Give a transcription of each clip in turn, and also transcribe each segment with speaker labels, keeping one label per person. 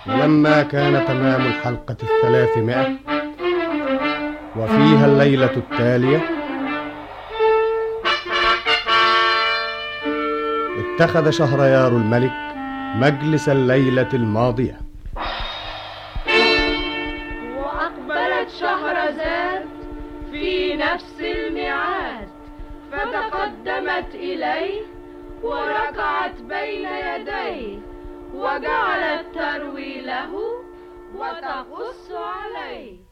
Speaker 1: ولما كان تمام الحلقة 300 وفيها الليلة التالية، اتخذ شهريار الملك مجلس الليلة الماضية.
Speaker 2: وأقبلت شهرزاد في نفس الميعاد، فتقدمت إليه وركعت بين يديه، وجعلت تروي له وتقص عليه.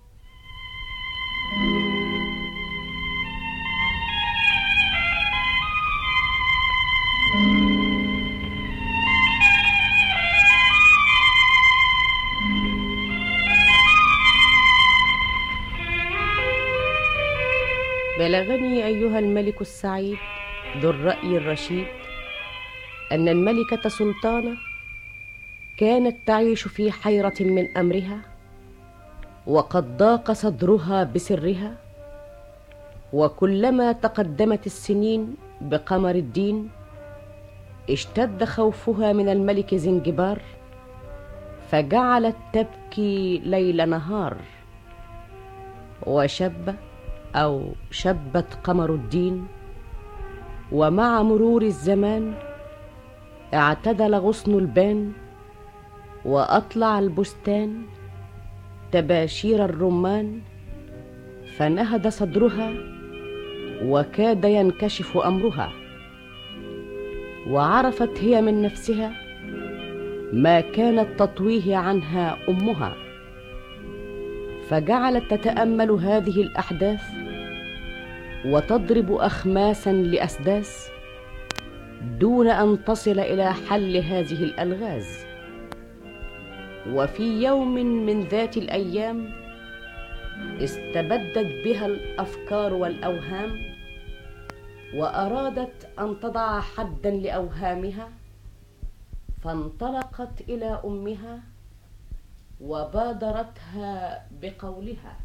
Speaker 3: بلغني أيها الملك السعيد ذو الرأي الرشيد أن الملكة سلطانة كانت تعيش في حيرة من أمرها، وقد ضاق صدرها بسرها، وكلما تقدمت السنين بقمر الدين اشتد خوفها من الملك زنجبار، فجعلت تبكي ليل نهار. شبت قمر الدين، ومع مرور الزمان اعتدل غصن البان، وأطلع البستان تباشير الرمان، فنهد صدرها وكاد ينكشف أمرها. وعرفت هي من نفسها ما كانت تطويه عنها أمها، فجعلت تتأمل هذه الأحداث وتضرب أخماسا لأسداس دون أن تصل إلى حل هذه الألغاز. وفي يوم من ذات الأيام استبدت بها الأفكار والأوهام، وأرادت أن تضع حدا لأوهامها، فانطلقت إلى أمها وبادرتها بقولها: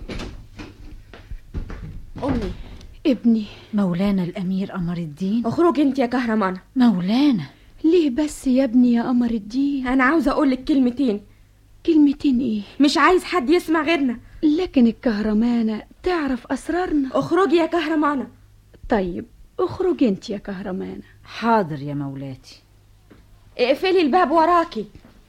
Speaker 4: أمي.
Speaker 5: ابني.
Speaker 4: مولانا الأمير قمر الدين.
Speaker 5: اخرجي انت يا كهرمانة.
Speaker 4: مولانا.
Speaker 5: ليه بس يا ابني يا قمر الدين؟ أنا عاوزة أقولك كلمتين. كلمتين إيه؟ مش عايز حد يسمع غيرنا. لكن الكهرمانة تعرف أسرارنا. اخرجي يا كهرمانة. طيب اخرجي انت يا كهرمانة.
Speaker 4: حاضر يا مولاتي.
Speaker 5: اقفلي الباب وراكي.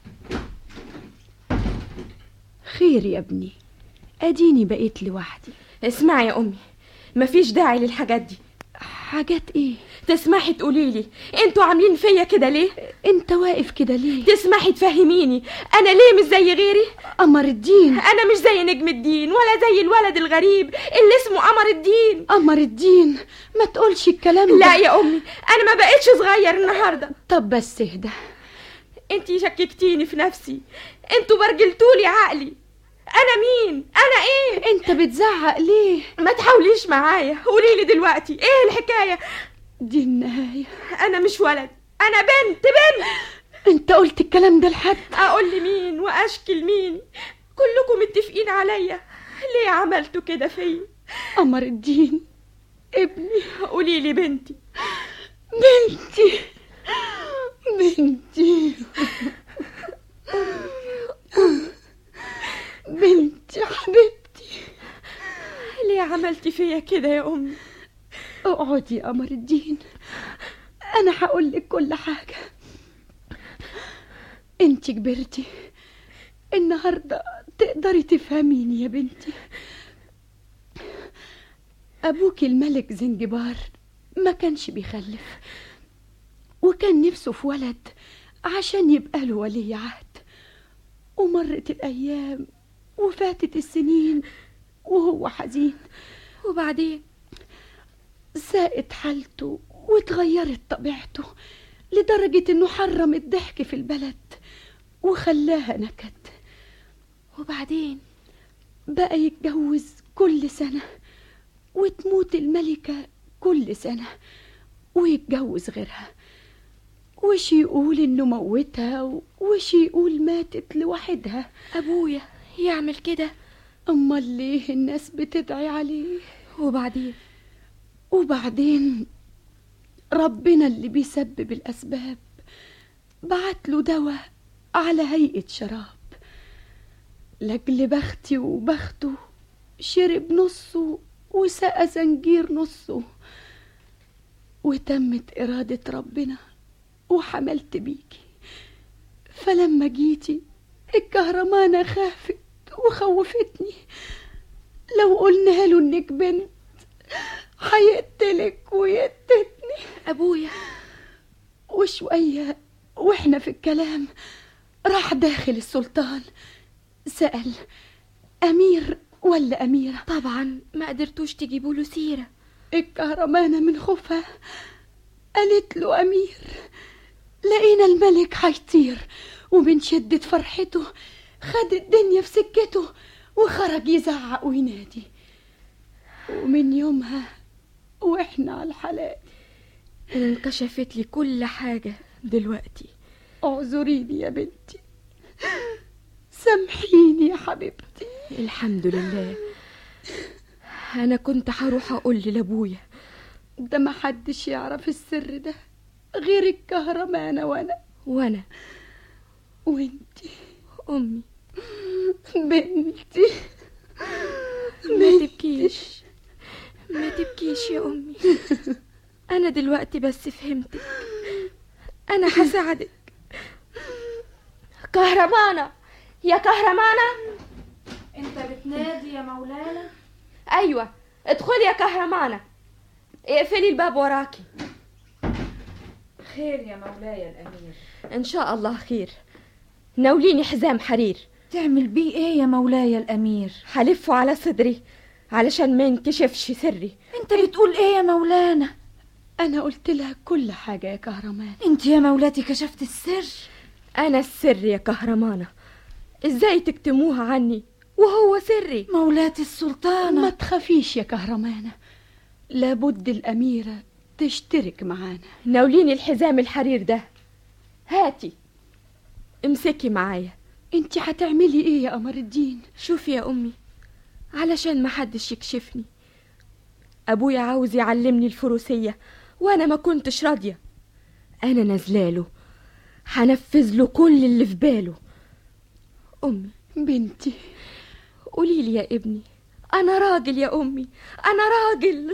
Speaker 5: خير يا ابني، اديني بقيت لوحدي. اسمعي يا امي، مفيش داعي للحاجات دي. حاجات ايه؟ تسمحي تقوليلي انتوا عاملين فيا كده ليه؟ انت واقف كده ليه؟ تسمحي تفهميني انا ليه مش زي غيري؟ قمر الدين. انا مش زي نجم الدين ولا زي الولد الغريب اللي اسمه قمر الدين. قمر الدين؟ ما تقولش الكلام ده. لا يا امي، انا ما بقيتش صغير النهارده. طب بس اهدى. انتي شككتيني في نفسي، انتوا برجلتولي عقلي. انا مين؟ انا ايه؟ انت بتزعق ليه؟ ما تحاوليش معايا، قوليلي دلوقتي ايه الحكايه؟ دي النهايه. انا مش ولد، انا بنت. انت قلت الكلام ده لحد؟ اقول لمين واشكي لمين؟ كلكم متفقين عليا، ليه عملتوا كده فيا؟ قمر الدين ابني. قوليلي بنتي. بنتي بنتي حبيبتي، ليه عملتي فيا كده يا امي؟ اقعدي يا قمر الدين، انا هقولك كل حاجه. انت كبرتي النهارده، تقدري تفهميني يا بنتي. ابوك الملك زنجبار ما كانش بيخلف، وكان نفسه في ولد عشان يبقى له ولي عهد. ومرت الايام وفاتت السنين وهو حزين، وبعدين ساءت حالته واتغيرت طبيعته لدرجة انه حرم الضحك في البلد وخلاها نكد. وبعدين بقى يتجوز كل سنة، وتموت الملكة كل سنة ويتجوز غيرها، وش يقول انه موتها وش يقول ماتت لوحدها. ابويا يعمل كده؟ امال ليه الناس بتدعي عليه؟ وبعدين ربنا اللي بيسبب الاسباب بعت له دواء
Speaker 6: على هيئة شراب، لأجل بختي وبخته شرب نصه وسقى زنجير نصه، وتمت إرادة ربنا وحملت بيكي. فلما جيتي الكهرمانة خافت وخوفتني، لو قلنا له انك بنت هيقتلك ويقتلني.
Speaker 5: أبويا
Speaker 6: وشوية واحنا في الكلام راح داخل السلطان سأل أمير ولا أميرة.
Speaker 5: طبعا ما قدرتوش تجيبوا له سيرة.
Speaker 6: الكهرمانة من خوفها قالت له أمير. لقينا الملك هيطير، ومن شدة فرحته خد الدنيا في سكته وخرج يزعق وينادي. ومن يومها واحنا على الحلال.
Speaker 5: انكشفت لي كل حاجة دلوقتي.
Speaker 6: اعذريني يا بنتي، سامحيني يا حبيبتي.
Speaker 5: الحمد لله. انا كنت هروح اقول لابويا،
Speaker 6: ده ما حدش يعرف السر ده غير الكهرمانة وانا وانتي
Speaker 5: امي.
Speaker 6: بنتي.
Speaker 5: ما تبكيش ما تبكيش يا امي. انا دلوقتي بس فهمتك. انا هساعدك. كهرمانة يا كهرمانة.
Speaker 4: انت بتنادي يا مولانا؟
Speaker 5: ايوه ادخلي يا كهرمانة. اقفلي الباب وراكي.
Speaker 4: خير يا مولاي الامير؟
Speaker 5: ان شاء الله خير. ناوليني حزام حرير.
Speaker 4: تعمل بيه ايه يا مولاي الامير؟
Speaker 5: هلفه على صدري علشان ما ينكشفش سري.
Speaker 4: انت بتقول ايه يا مولانا؟
Speaker 6: انا قلت لها كل حاجة يا كهرمان.
Speaker 4: انت يا مولاتي كشفت السر.
Speaker 5: انا السر يا كهرمانة، ازاي تكتموها عني وهو سري؟
Speaker 4: مولاتي السلطانة.
Speaker 6: ما تخافيش يا كهرمانة، لابد الأميرة تشترك معانا.
Speaker 5: ناوليني الحزام الحرير ده. هاتي امسكي معايا.
Speaker 6: انت هتعملي ايه يا قمر الدين؟
Speaker 5: شوفي يا امي، علشان ما حدش يكشفني. ابويا عاوز يعلمني الفروسية وانا ما كنتش راضية. انا نازلاله هنفذ له كل اللي في باله. امي.
Speaker 6: بنتي.
Speaker 5: قولي لي يا ابني، انا راجل يا امي، انا راجل.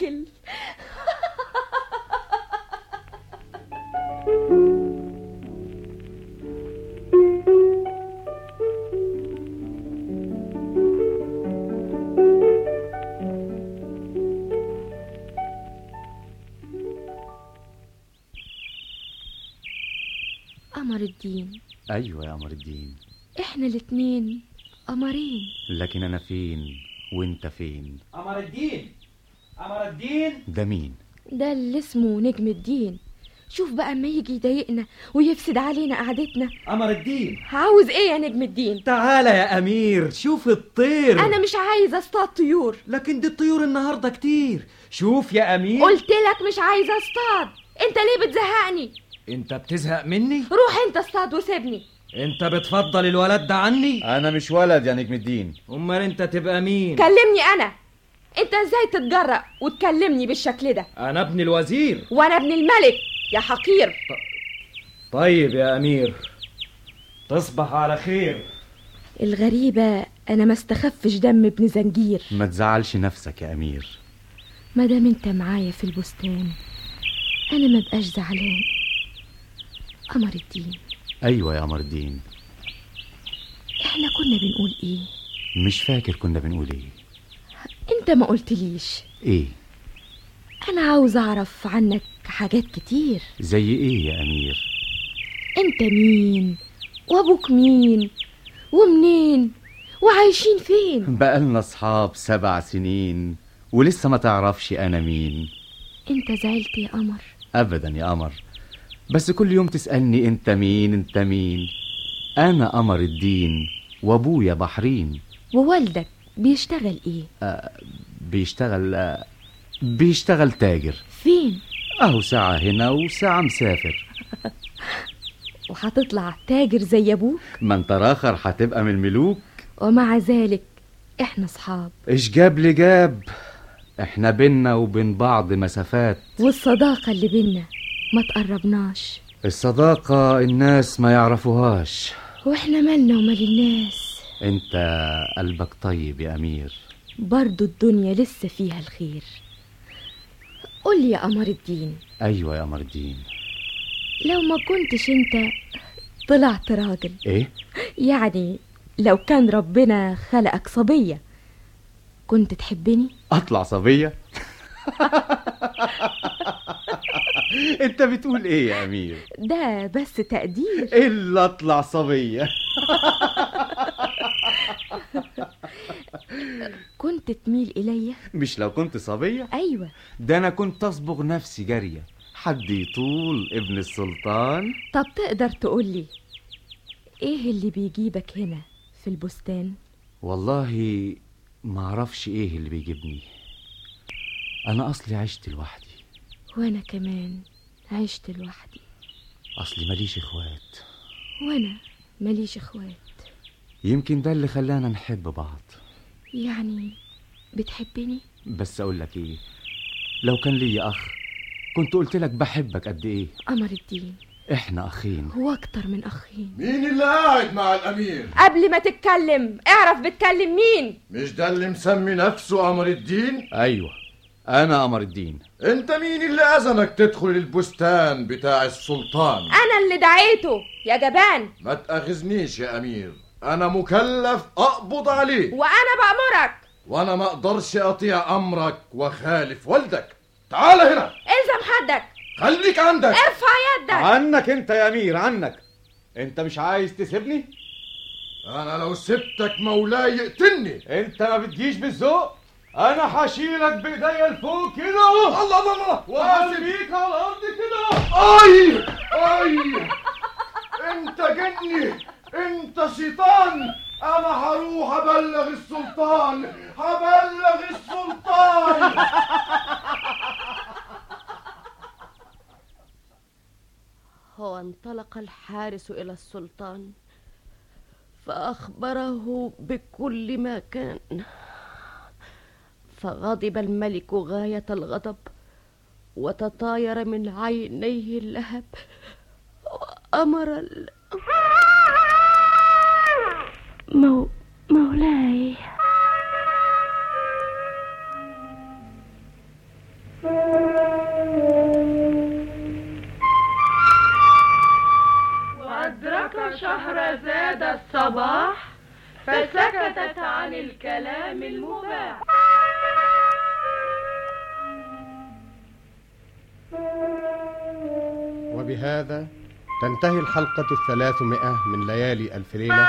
Speaker 5: قمر الدين.
Speaker 7: أيوة يا قمر الدين.
Speaker 5: احنا الاتنين قمرين.
Speaker 7: لكن أنا فين وانت فين؟
Speaker 8: قمر الدين. قمر الدين
Speaker 7: ده مين؟
Speaker 5: ده اللي اسمه نجم الدين. شوف بقى اما يجي يضايقنا ويفسد علينا قعدتنا.
Speaker 8: قمر الدين
Speaker 5: عاوز ايه يا نجم الدين؟
Speaker 8: تعالى يا أمير، شوف الطير.
Speaker 5: انا مش عايزه اصطاد طيور.
Speaker 8: لكن دي الطيور النهاردة كتير. شوف يا أمير،
Speaker 5: قلت لك مش عايزه اصطاد. انت ليه بتزهقني؟
Speaker 8: انت بتزهق مني؟
Speaker 5: روح انت اصطاد وسيبني.
Speaker 8: انت بتفضل الولد ده عني؟
Speaker 7: أنا مش ولد يا نجم الدين.
Speaker 8: امال انت تبقى مين؟
Speaker 5: كلمني انا. انت ازاي تتجرأ وتكلمني بالشكل ده؟
Speaker 8: انا ابن الوزير.
Speaker 5: وانا ابن الملك يا حقير.
Speaker 8: طيب يا أمير، تصبح على خير.
Speaker 5: الغريبة انا ما استخفش دم ابن زنجير.
Speaker 7: ما تزعلش نفسك يا أمير.
Speaker 5: ما دام انت معايا في البستان انا ما بقاش زعلان. قمر الدين.
Speaker 7: أيوة يا قمر الدين.
Speaker 5: احنا كنا بنقول ايه؟
Speaker 7: مش فاكر كنا بنقول ايه.
Speaker 5: انت ما قلتليش.
Speaker 7: ايه؟
Speaker 5: انا عاوز اعرف عنك حاجات كتير.
Speaker 7: زي ايه يا أمير؟
Speaker 5: انت مين وابوك مين ومنين وعايشين فين؟
Speaker 7: بقالنا اصحاب 7 سنين ولسه ما تعرفش انا مين.
Speaker 5: انت زعلت يا قمر؟
Speaker 7: ابدا يا قمر، بس كل يوم تسألني انت مين انت مين. انا قمر الدين وابويا بحرين.
Speaker 5: ووالدك بيشتغل ايه؟
Speaker 7: بيشتغل تاجر.
Speaker 5: فين؟
Speaker 7: اهو ساعة هنا وساعة مسافر.
Speaker 5: وهتطلع تاجر زي ابوك؟
Speaker 7: ما انت راخر هتبقى من الملوك.
Speaker 5: ومع ذلك احنا صحاب.
Speaker 7: ايش جاب لي جاب، احنا بينا وبين بعض مسافات.
Speaker 5: والصداقة اللي بينا ما تقربناش.
Speaker 7: الصداقة الناس ما يعرفوهاش.
Speaker 5: واحنا مالنا ومال الناس؟
Speaker 7: انت قلبك طيب يا أمير.
Speaker 5: برضو الدنيا لسه فيها الخير. قول لي يا قمر الدين.
Speaker 7: أيوة يا قمر الدين.
Speaker 5: لو ما كنتش انت طلعت راجل،
Speaker 7: ايه
Speaker 5: يعني لو كان ربنا خلقك صبية، كنت تحبني؟
Speaker 7: اطلع صبية؟ انت بتقول ايه يا أمير؟
Speaker 5: ده بس تقدير.
Speaker 7: الا اطلع صبية.
Speaker 5: كنت تميل إلي؟
Speaker 7: مش لو كنت صبية؟
Speaker 5: أيوة.
Speaker 7: ده أنا كنت أصبغ نفسي جارية، حد يطول ابن السلطان.
Speaker 5: طب تقدر تقولي إيه اللي بيجيبك هنا في البستان؟
Speaker 7: والله ما أعرفش إيه اللي بيجيبني. أنا أصلي عشت لوحدي.
Speaker 5: وأنا كمان عشت لوحدي.
Speaker 7: أصلي ماليش إخوات.
Speaker 5: وأنا ماليش إخوات.
Speaker 7: يمكن ده اللي خلانا نحب بعض.
Speaker 5: يعني بتحبني؟
Speaker 7: بس أقول لك إيه، لو كان لي أخ كنت قلت لك بحبك قد إيه.
Speaker 5: قمر الدين،
Speaker 7: إحنا أخين.
Speaker 5: هو أكتر من أخين.
Speaker 9: مين اللي قاعد مع الأمير؟
Speaker 5: قبل ما تتكلم اعرف بتكلم مين.
Speaker 9: مش ده اللي مسمي نفسه قمر الدين؟
Speaker 7: أيوة أنا قمر الدين.
Speaker 9: انت مين اللي أذنك تدخل البستان بتاع السلطان؟
Speaker 5: أنا اللي دعيته يا جبان.
Speaker 9: ما تأخذنيش يا أمير، أنا مكلف أقبض عليك،
Speaker 5: وأنا بأمرك،
Speaker 9: وأنا ما أقدرش أطيع أمرك وخالف والدك. تعال هنا.
Speaker 5: الزم حدك.
Speaker 9: خليك عندك.
Speaker 5: ارفع يدك.
Speaker 7: عنك انت يا أمير، عنك. انت مش عايز تسيبني؟
Speaker 9: أنا لو سبتك مولاي يقتلني.
Speaker 7: انت ما بتجيش بالذوق. انا هشيلك بايديا لفوق كده.
Speaker 9: الله الله الله،
Speaker 7: وهسيبيك على الارض كده.
Speaker 9: اي اي، انت جني، انت شيطان. انا هروح ابلغ السلطان، هبلغ السلطان.
Speaker 3: هو انطلق الحارس إلى السلطان فأخبره بكل ما كان، فغضب الملك غاية الغضب وتطاير من عينيه اللهب وأمر مولاي.
Speaker 2: وأدرك شهرزاد الصباح فسكتت عن الكلام المباح.
Speaker 1: وبهذا تنتهي الحلقة 300 من ليالي ألف ليلة،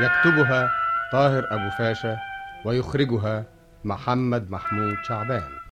Speaker 1: يكتبها طاهر أبو فاشا ويخرجها محمد محمود شعبان.